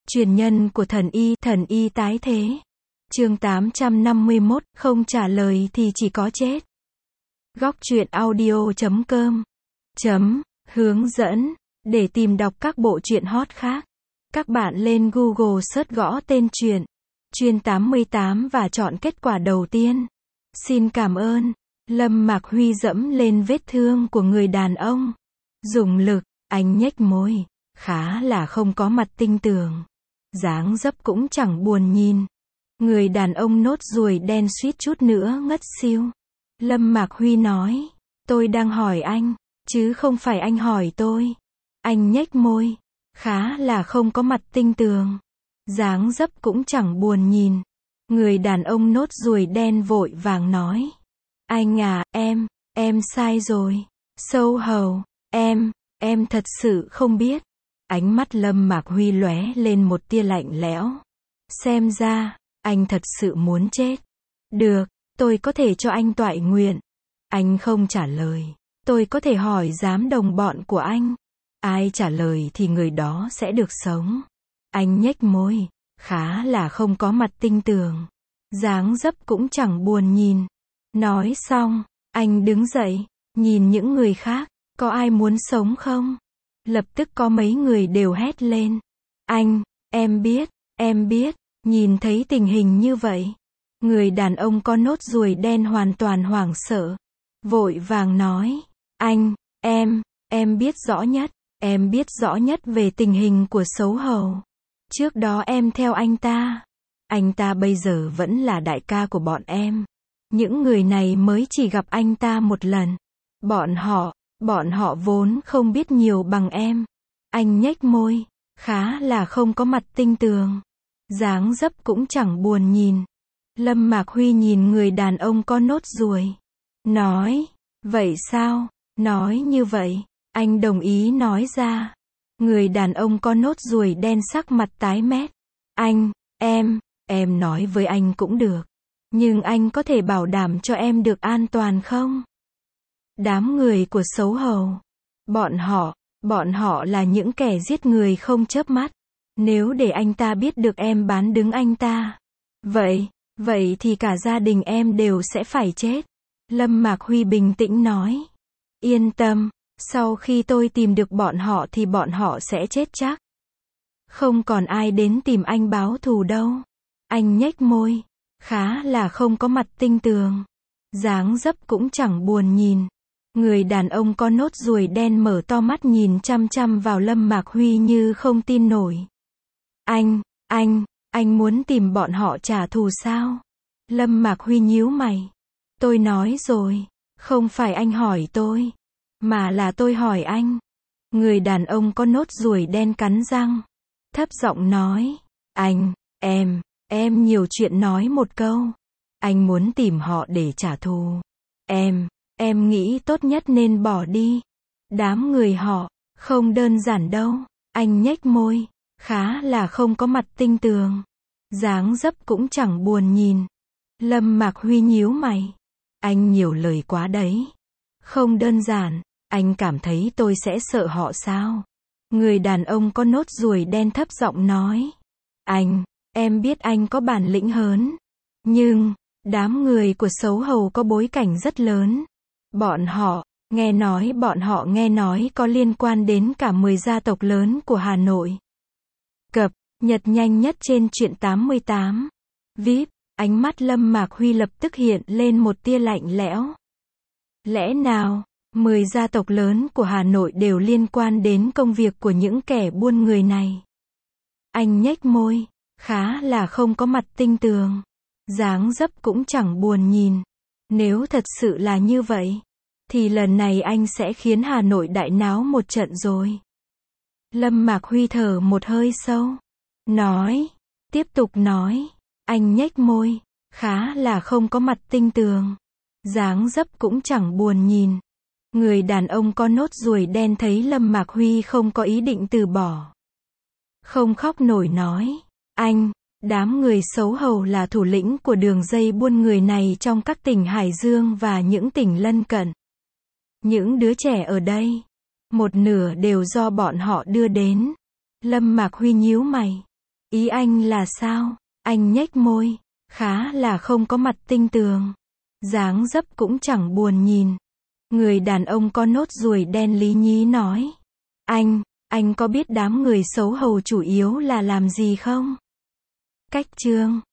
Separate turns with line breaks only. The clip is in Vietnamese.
Truyền nhân của thần y tái thế. Chương 851, không trả lời thì chỉ có chết. Góc truyện audio.com Hướng dẫn. Để tìm đọc các bộ truyện hot khác, các bạn lên Google search gõ tên truyện Chuyên 88 và chọn kết quả đầu tiên. Xin cảm ơn. Lâm Mạc Huy dẫm lên vết thương của người đàn ông. Dùng lực, anh nhếch môi. Khá là không có mặt tinh tường. Dáng dấp cũng chẳng buồn nhìn. Người đàn ông nốt ruồi đen suýt chút nữa ngất xỉu. Lâm Mạc Huy nói, tôi đang hỏi anh, chứ không phải anh hỏi tôi. Anh nhếch môi. Khá là không có mặt tinh tường. Dáng dấp cũng chẳng buồn nhìn. Người đàn ông nốt ruồi đen vội vàng nói. Anh à, em sai rồi. Sâu hầu, em thật sự không biết. Ánh mắt Lâm Mạc Huy lóe lên một tia lạnh lẽo. Xem ra, anh thật sự muốn chết. Được, tôi có thể cho anh toại nguyện. Anh không trả lời. Tôi có thể hỏi giám đồng bọn của anh. Ai trả lời thì người đó sẽ được sống. Anh nhếch môi. Khá là không có mặt tinh tường. Dáng dấp cũng chẳng buồn nhìn. Nói xong, anh đứng dậy, nhìn những người khác, có ai muốn sống không? Lập tức có mấy người đều hét lên. Anh, em biết, nhìn thấy tình hình như vậy. Người đàn ông có nốt ruồi đen hoàn toàn hoảng sợ. Vội vàng nói, anh, em biết rõ nhất. Em biết rõ nhất về tình hình của xấu hầu. Trước đó em theo anh ta. Anh ta bây giờ vẫn là đại ca của bọn em. Những người này mới chỉ gặp anh ta một lần. Bọn họ vốn không biết nhiều bằng em. Anh nhếch môi. Khá là không có mặt tinh tường. Dáng dấp cũng chẳng buồn nhìn. Lâm Mạc Huy nhìn người đàn ông có nốt ruồi. Nói, vậy sao? Nói như vậy. Anh đồng ý nói ra. Người đàn ông có nốt ruồi đen sắc mặt tái mét. Anh, em nói với anh cũng được. Nhưng anh có thể bảo đảm cho em được an toàn không? Đám người của xấu hầu. Bọn họ là những kẻ giết người không chớp mắt. Nếu để anh ta biết được em bán đứng anh ta. Vậy thì cả gia đình em đều sẽ phải chết. Lâm Mạc Huy bình tĩnh nói. Yên tâm. Sau khi tôi tìm được bọn họ thì bọn họ sẽ chết chắc. Không còn ai đến tìm anh báo thù đâu. Anh nhếch môi. Khá là không có mặt tinh tường. Dáng dấp cũng chẳng buồn nhìn. Người đàn ông có nốt ruồi đen mở to mắt nhìn chăm chăm vào Lâm Mạc Huy như không tin nổi. Anh muốn tìm bọn họ trả thù sao? Lâm Mạc Huy nhíu mày. Tôi nói rồi, không phải anh hỏi tôi. Mà là tôi hỏi anh. Người đàn ông có nốt ruồi đen cắn răng. Thấp giọng nói. Anh, em nhiều chuyện nói một câu. Anh muốn tìm họ để trả thù. Em nghĩ tốt nhất nên bỏ đi. Đám người họ, không đơn giản đâu. Anh nhếch môi. Khá là không có mặt tinh tường. Dáng dấp cũng chẳng buồn nhìn. Lâm Mạc Huy nhíu mày. Anh nhiều lời quá đấy. Không đơn giản. Anh cảm thấy tôi sẽ sợ họ sao? Người đàn ông có nốt ruồi đen thấp giọng nói. Em biết anh có bản lĩnh hơn. Nhưng, đám người của xấu hầu có bối cảnh rất lớn. Bọn họ nghe nói có liên quan đến cả 10 gia tộc lớn của Hà Nội. Cập nhật nhanh nhất trên truyện 88. VIP, ánh mắt Lâm Mạc Huy lập tức hiện lên một tia lạnh lẽo. Lẽ nào? 10 gia tộc lớn của Hà Nội đều liên quan đến công việc của những kẻ buôn người này. Anh nhếch môi. Khá là không có mặt tinh tường. Dáng dấp cũng chẳng buồn nhìn. Nếu thật sự là như vậy, thì lần này anh sẽ khiến Hà Nội đại náo một trận rồi. Lâm Mạc Huy thở một hơi sâu. Tiếp tục nói. Anh nhếch môi. Khá là không có mặt tinh tường. Dáng dấp cũng chẳng buồn nhìn. Người đàn ông có nốt ruồi đen thấy Lâm Mạc Huy không có ý định từ bỏ. Không khóc nổi nói. Đám người xấu hầu là thủ lĩnh của đường dây buôn người này trong các tỉnh Hải Dương và những tỉnh lân cận. Những đứa trẻ ở đây, một nửa đều do bọn họ đưa đến. Lâm Mạc Huy nhíu mày. Ý anh là sao? Anh nhếch môi. Khá là không có mặt tinh tường. Dáng dấp cũng chẳng buồn nhìn. Người đàn ông có nốt ruồi đen lý nhí nói. Anh có biết đám người xấu hầu chủ yếu là làm gì không? Cách chương